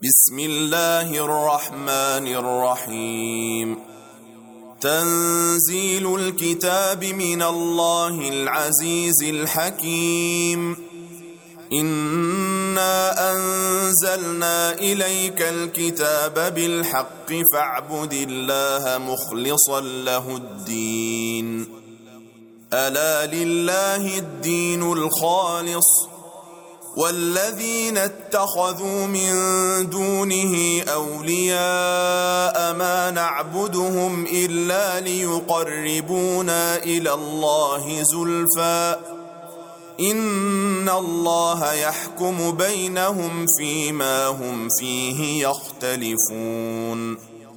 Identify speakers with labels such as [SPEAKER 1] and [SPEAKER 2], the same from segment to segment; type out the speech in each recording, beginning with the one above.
[SPEAKER 1] بسم الله الرحمن الرحيم. تنزيل الكتاب من الله العزيز الحكيم. إنا أنزلنا إليك الكتاب بالحق فاعبد الله مخلصا له الدين. ألا لله الدين الخالص والذين اتخذوا من دونه أولياء ما نعبدهم إلا ليقربونا إلى الله زلفى إن الله يحكم بينهم فيما هم فيه يختلفون.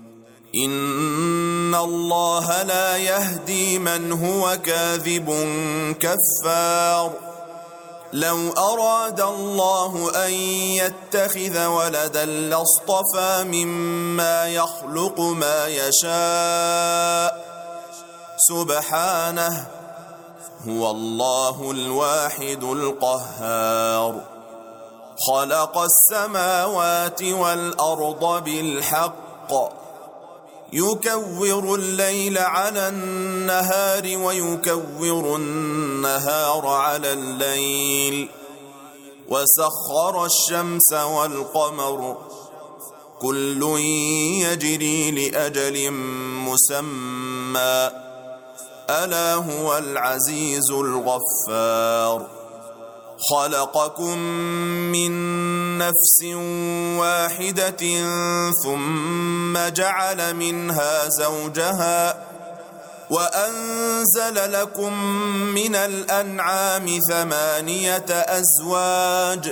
[SPEAKER 1] إن الله لا يهدي من هو كاذب كفار. لو أراد الله أن يتخذ ولدا لاصطفى مما يخلق ما يشاء سبحانه هو الله الواحد القهار. خلق السماوات والأرض بالحق يكور الليل على النهار ويكور النهار على الليل وسخر الشمس والقمر كل يجري لأجل مسمى ألا هو العزيز الغفار. خلقكم من نفس واحدة ثم جعل منها زوجها وأنزل لكم من الأنعام 8 أزواج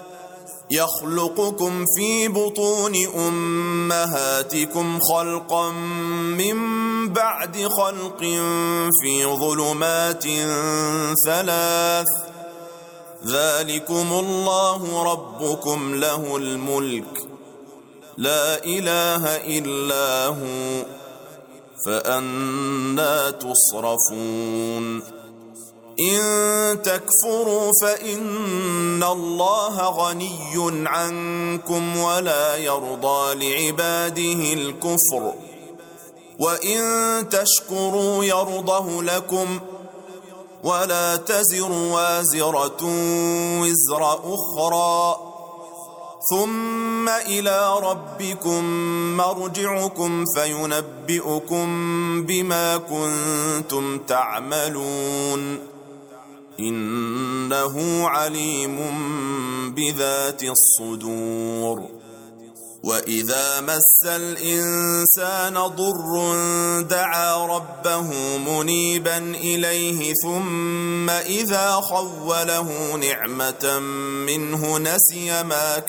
[SPEAKER 1] يخلقكم في بطون أمهاتكم خلقا من بعد خلق في ظلمات 3 ذلكم الله ربكم له الملك لا إله إلا هو فأنى تصرفون. إن تكفروا فإن الله غني عنكم ولا يرضى لعباده الكفر وإن تشكروا يرضه لكم ولا تزر وازرة وزر أخرى ثم إلى ربكم مرجعكم فينبئكم بما كنتم تعملون إنه عليم بذات الصدور. وإذا مس الإنسان ضر دعا ربه منيبا إليه ثم إذا خوله نعمة منه نسي ما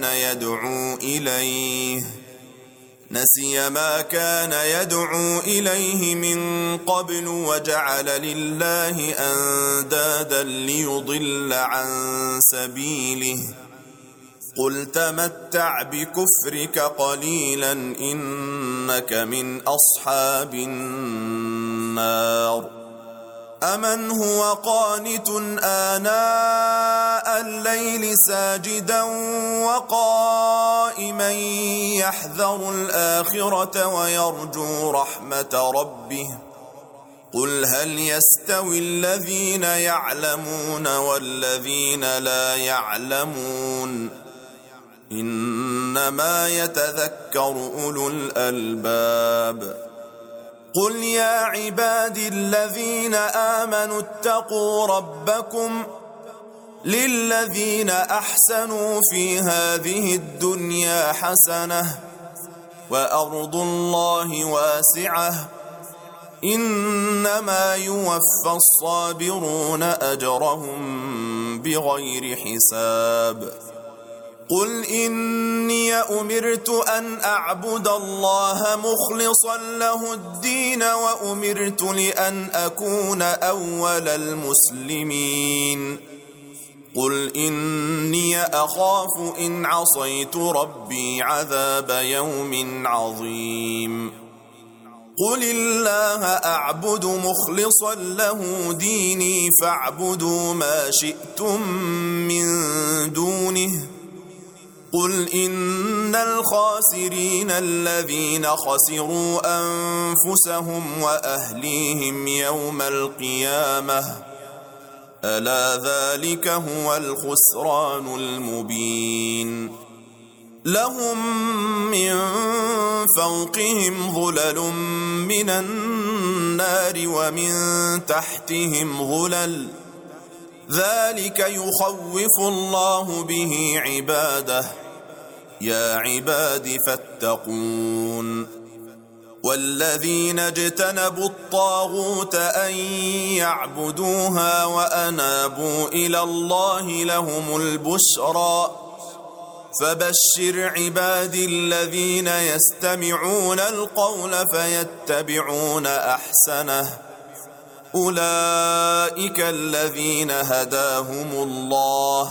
[SPEAKER 1] كان يدعو إليه من قبل وجعل لله أندادا ليضل عن سبيله قل تمتع بكفرك قليلا إنك من أصحاب النار. أمن هو قانت آناء الليل ساجدا وقائما يحذر الآخرة ويرجو رحمة ربه قل هل يستوي الذين يعلمون والذين لا يعلمون إنما يتذكر أولو الألباب. قل يا عبادي الذين آمنوا اتقوا ربكم للذين أحسنوا في هذه الدنيا حسنة وأرض الله واسعة إنما يوفى الصابرون أجرهم بغير حساب. قل إني أمرت أن أعبد الله مخلصا له الدين وأمرت لأن أكون أول المسلمين. قل إني أخاف إن عصيت ربي عذاب يوم عظيم. قل الله أعبد مخلصا له ديني فاعبدوا ما شئتم من دونه قل إن الخاسرين الذين خسروا أنفسهم وأهليهم يوم القيامة ألا ذلك هو الخسران المبين لهم من فوقهم ظلل من النار ومن تحتهم ظلل ذلك يخوف الله به عباده يا عباد فاتقون والذين اجتنبوا الطاغوت أن يعبدوها وأنابوا إلى الله لهم البشرى فبشر عبادي الذين يستمعون القول فيتبعون أحسنه أولئك الذين هداهم الله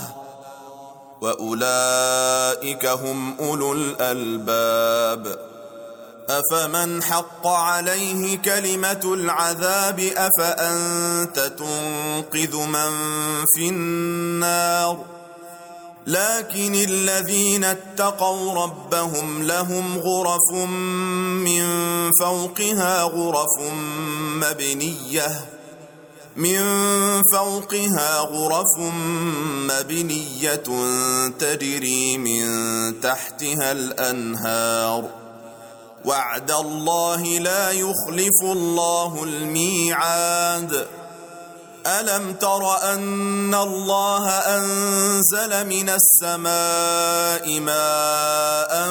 [SPEAKER 1] وأولئك هم أولو الألباب أفمن حق عليه كلمة العذاب أفأنت تنقذ من في النار لكن الذين اتقوا ربهم لهم غرف من فوقها غرف مبنية تجري من تحتها الأنهار وعد الله لا يخلف الله الميعاد ألم تر أن الله أنزل من السماء ماء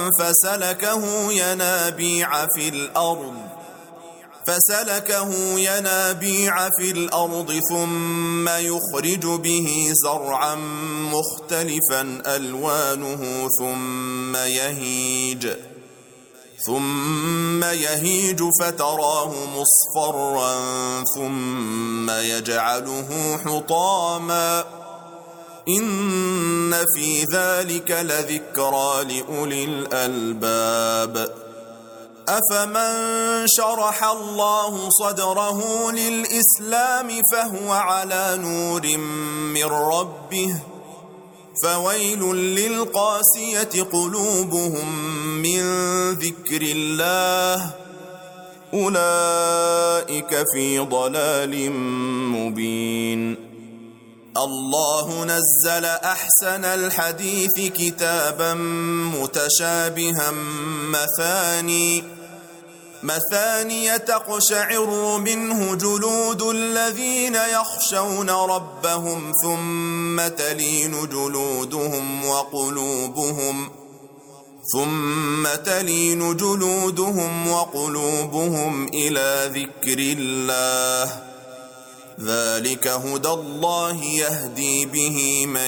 [SPEAKER 1] فسلكه ينابيع في الأرض ثم يخرج به زرعا مختلفا ألوانه ثم يهيج فتراه مصفرا ثم يجعله حطاما إن في ذلك لذكرى لأولي الألباب أفمن شرح الله صدره للإسلام فهو على نور من ربه فويل للقاسية قلوبهم من ذكر الله أولئك في ضلال مبين الله نزل أحسن الحديث كتابا متشابها مثاني تقشعر منه جلود الذين يخشون ربهم ثم تلين جلودهم وقلوبهم إلى ذكر الله ذلك هدى الله يهدي به من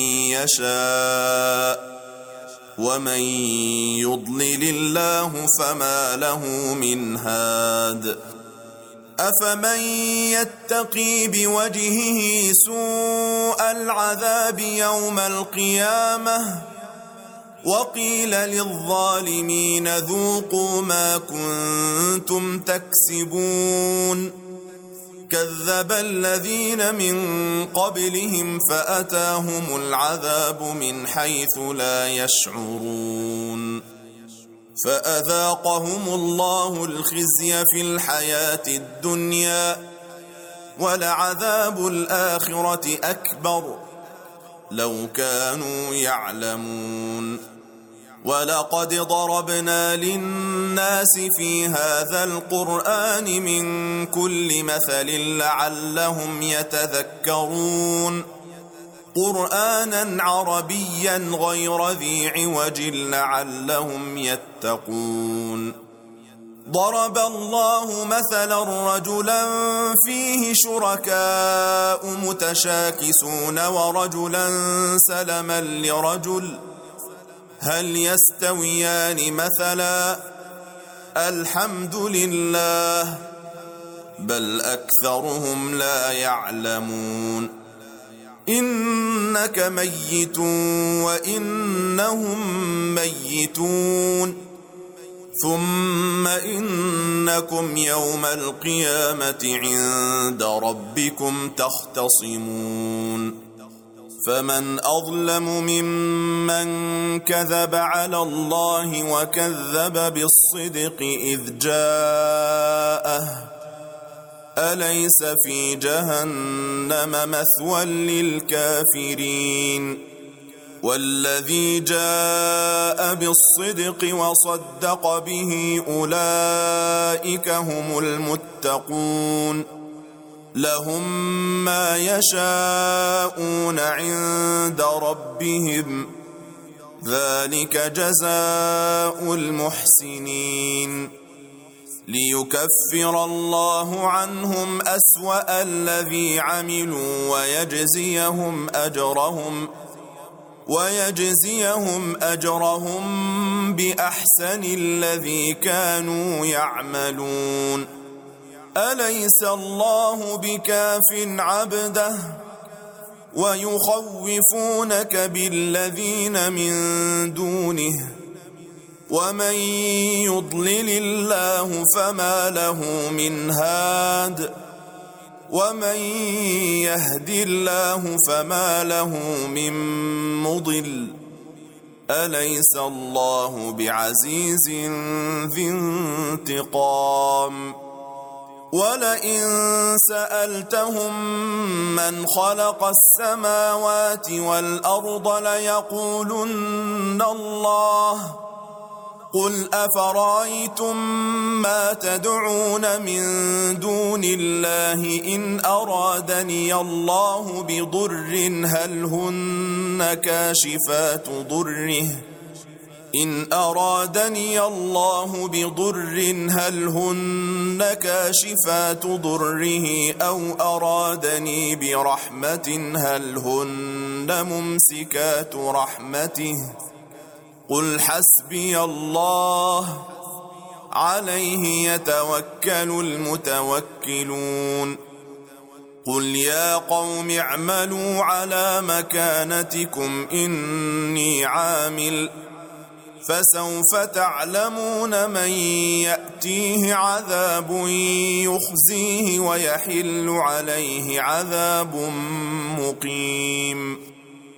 [SPEAKER 1] يشاء ومن يضلل الله فما له من هاد أفمن يتقي بوجهه سوء العذاب يوم القيامة وقيل للظالمين ذوقوا ما كنتم تكسبون كذب الذين من قبلهم فأتاهم العذاب من حيث لا يشعرون فأذاقهم الله الخزي في الحياة الدنيا ولعذاب الآخرة أكبر لو كانوا يعلمون ولقد ضربنا للناس في هذا القرآن من كل مثل لعلهم يتذكرون قرآنا عربيا غير ذي عوج لعلهم يتقون ضرب الله مثلا رجلا فيه شركاء متشاكسون ورجلا سلما لرجل هل يستويان مثلا الحمد لله بل أكثرهم لا يعلمون إنك ميت وإنهم ميتون ثم إنكم يوم القيامة عند ربكم تختصمون فمن أظلم ممن كذب على الله وكذب بالصدق إذ جاءه أليس في جهنم مثوى للكافرين والذي جاء بالصدق وصدق به أولئك هم المتقون لهم ما يشاءون عند ربهم ذلك جزاء المحسنين ليكفر الله عنهم أسوأ الذي عملوا ويجزيهم أجرهم بأحسن الذي كانوا يعملون أليس الله بكاف عبده ويخوفونك بالذين من دونه ومن يضلل الله فما له من هاد ومن يهد الله فما له من مضل أليس الله بعزيز ذي انتقام ولئن سألتهم من خلق السماوات والأرض ليقولن الله قل أفرأيتم ما تدعون من دون الله إن أرادني الله بضر هل هن كاشفات ضره أو أرادني برحمة هل هن ممسكات رحمته قل حسبي الله عليه يتوكل المتوكلون قل يا قوم اعملوا على مكانتكم إني عامل فسوف تعلمون من يأتيه عذاب يخزيه ويحل عليه عذاب مقيم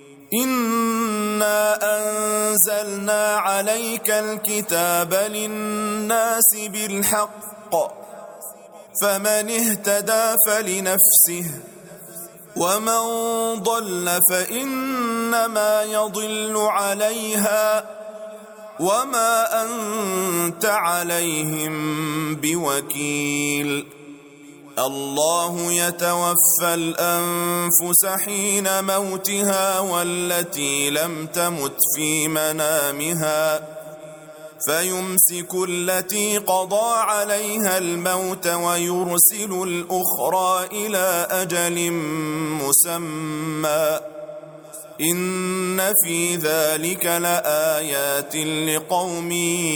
[SPEAKER 1] إنا أنزلنا عليك الكتاب للناس بالحق فمن اهتدى فلنفسه ومن ضل فإنما يضل عليها وما أنت عليهم بوكيل الله يتوفى الأنفس حين موتها والتي لم تمت في منامها فيمسك التي قضى عليها الموت ويرسل الأخرى إلى أجل مسمى إن في ذلك لآيات لقوم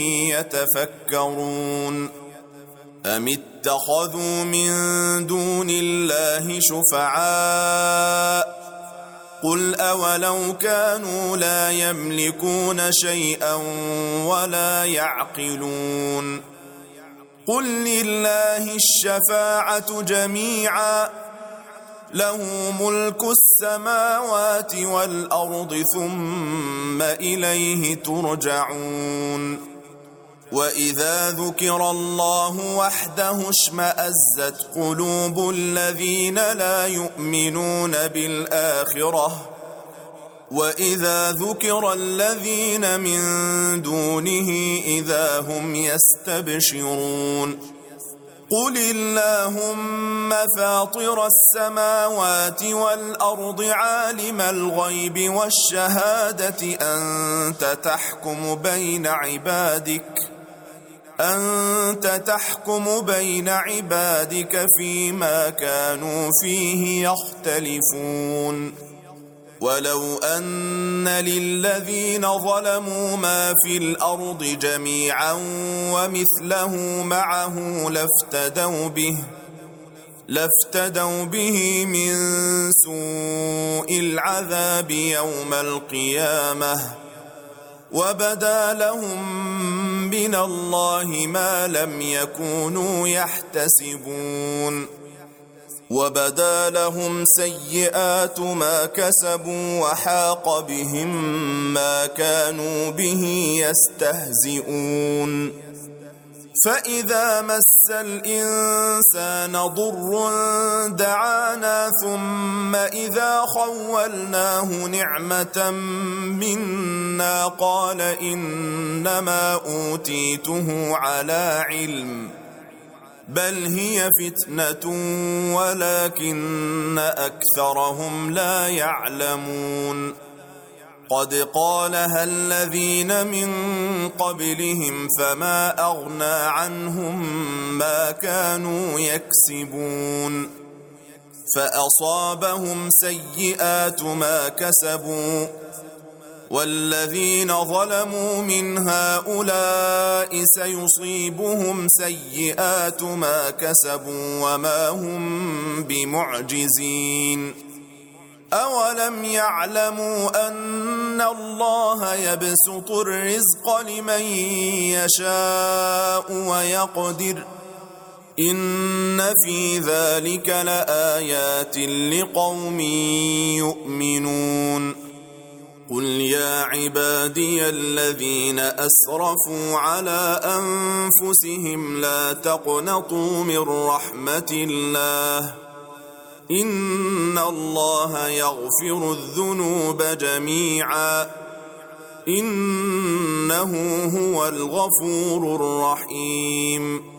[SPEAKER 1] يتفكرون أم اتخذوا من دون الله شفعاء قل أولو كانوا لا يملكون شيئا ولا يعقلون قل لله الشفاعة جميعا له ملك السماوات والأرض ثم إليه ترجعون وإذا ذكر الله وحده اشمأزت قلوب الذين لا يؤمنون بالآخرة وإذا ذكر الذين من دونه إذا هم يستبشرون قل اللهم فاطر السماوات والأرض عالم الغيب والشهادة أنت تحكم بين عبادك فيما كانوا فيه يختلفون ولو أن للذين ظلموا ما في الأرض جميعا ومثله معه لافتدوا به من سوء العذاب يوم القيامة وبدا لهم من الله ما لم يكونوا يحتسبون وبدا لهم سيئات ما كسبوا وحاق بهم ما كانوا به يستهزئون فإذا مس الإنسان ضر دعانا ثم إذا خولناه نعمة منا قال إنما أوتيته على علم بل هي فتنة ولكن أكثرهم لا يعلمون قد قالها الذين من قبلهم فما أغنى عنهم ما كانوا يكسبون فأصابهم سيئات ما كسبوا والذين ظلموا من هؤلاء سيصيبهم سيئات ما كسبوا وما هم بمعجزين أولم يعلموا أن الله يبسط الرزق لمن يشاء ويقدر إن في ذلك لآيات لقوم يؤمنون قل يا عبادي الذين أسرفوا على أنفسهم لا تقنطوا من رحمة الله إن الله يغفر الذنوب جميعا إنه هو الغفور الرحيم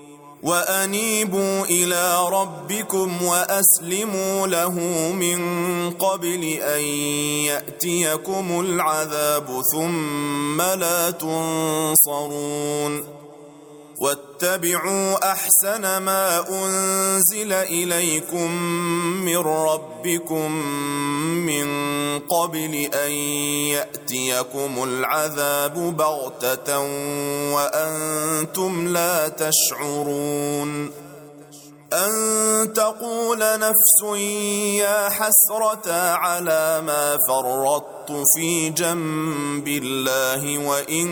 [SPEAKER 1] وأنيبوا إلى ربكم وأسلموا له من قبل أن يأتيكم العذاب ثم لا تنصرون واتبعوا أحسن ما أنزل إليكم من ربكم من قبل أن يأتيكم العذاب بغتة وأنتم لا تشعرون أن تقول نفس يا حسرة على ما فرطت في جنب الله وإن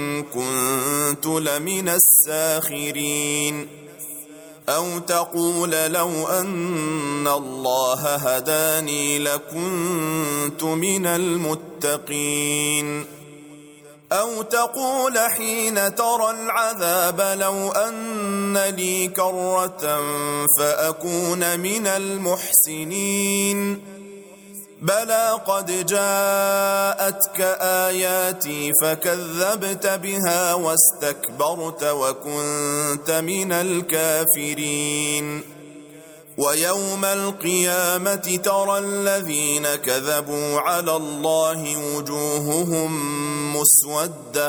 [SPEAKER 1] كنت لمن الساخرين أو تقول لو أن الله هداني لكنت من المتقين أو تقول حين ترى العذاب لو أن لي كرة فأكون من المحسنين بلى قد جاءتك آياتي فكذبت بها واستكبرت وكنت من الكافرين ويوم القيامة ترى الذين كذبوا على الله وجوههم مسودة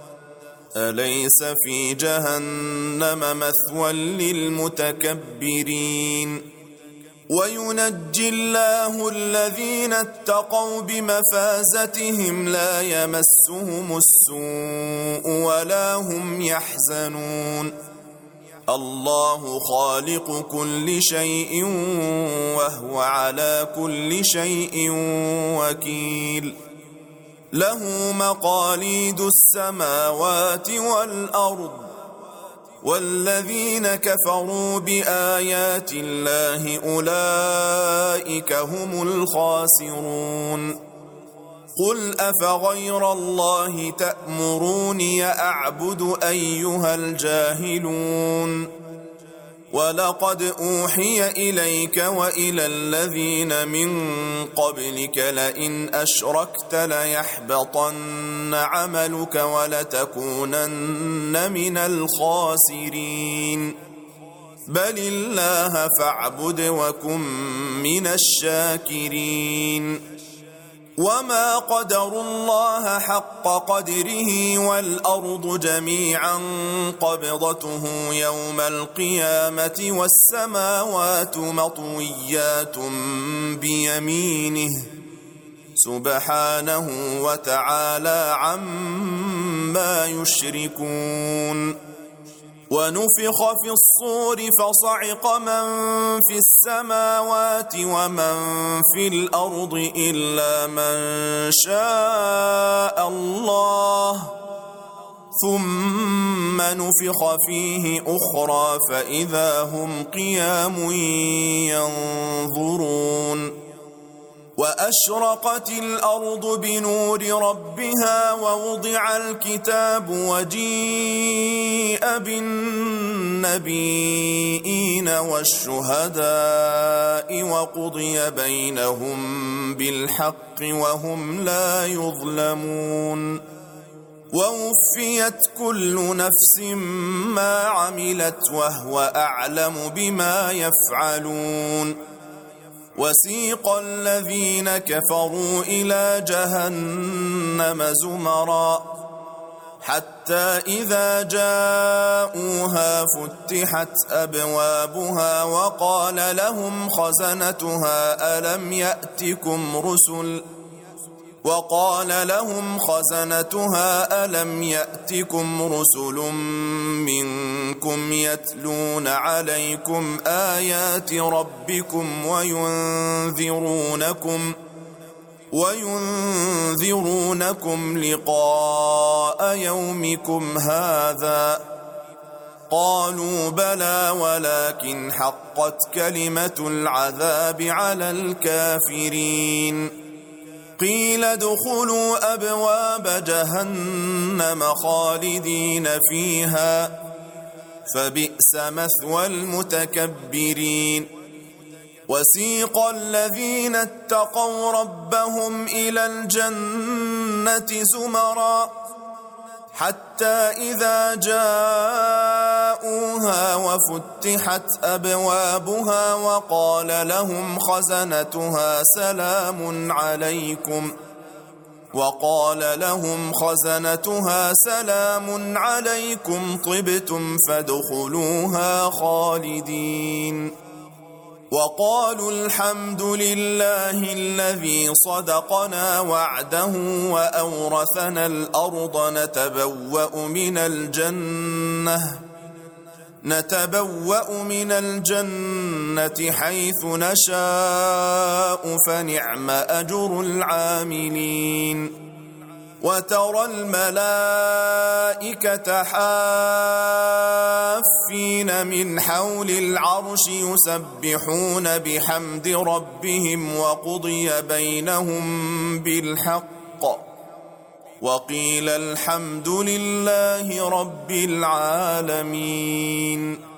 [SPEAKER 1] أليس في جهنم مثوى للمتكبرين وينجي الله الذين اتقوا بمفازتهم لا يمسهم السوء ولا هم يحزنون الله خالق كل شيء وهو على كل شيء وكيل له مقاليد السماوات والأرض والذين كفروا بآيات الله أولئك هم الخاسرون قل أفغير الله تأمروني أعبد أيها الجاهلون ولقد أوحي إليك وإلى الذين من قبلك لئن أشركت ليحبطن عملك ولتكونن من الخاسرين بل الله فاعبد وكن من الشاكرين وما قدروا الله حق قدره والأرض جميعا قبضته يوم القيامة والسماوات مطويات بيمينه سبحانه وتعالى عما يشركون ونفخ في الصور فصعق من في السماوات ومن في الأرض إلا من شاء الله ثم نفخ فيه أخرى فإذا هم قيام ينظرون وأشرقت الأرض بنور ربها ووضع الكتاب وجيء بالنبيين والشهداء وقضي بينهم بالحق وهم لا يظلمون ووفيت كل نفس ما عملت وهو أعلم بما يفعلون وسيق الذين كفروا إلى جهنم زمرا حتى إذا جاءوها فتحت أبوابها وقال لهم خزنتها ألم يأتكم رسل منكم يتلون عليكم آيات ربكم وينذرونكم لقاء يومكم هذا قالوا بلى ولكن حقت كلمة العذاب على الكافرين قيل ادخلوا أبواب جهنم خالدين فيها فبئس مثوى المتكبرين وسيق الذين اتقوا ربهم إلى الجنة زمرا حتى إذا جاءوها وفتحت أبوابها وقال لهم خزنتها سلام عليكم طبتم فادخلوها خالدين وقالوا الحمد لله الذي صدقنا وعده وأورثنا الأرض نتبوأ من الجنة حيث نشاء فنعم أجر العاملين وترى الملائكة حافين من حول العرش يسبحون بحمد ربهم وقضي بينهم بالحق وقيل الحمد لله رب العالمين.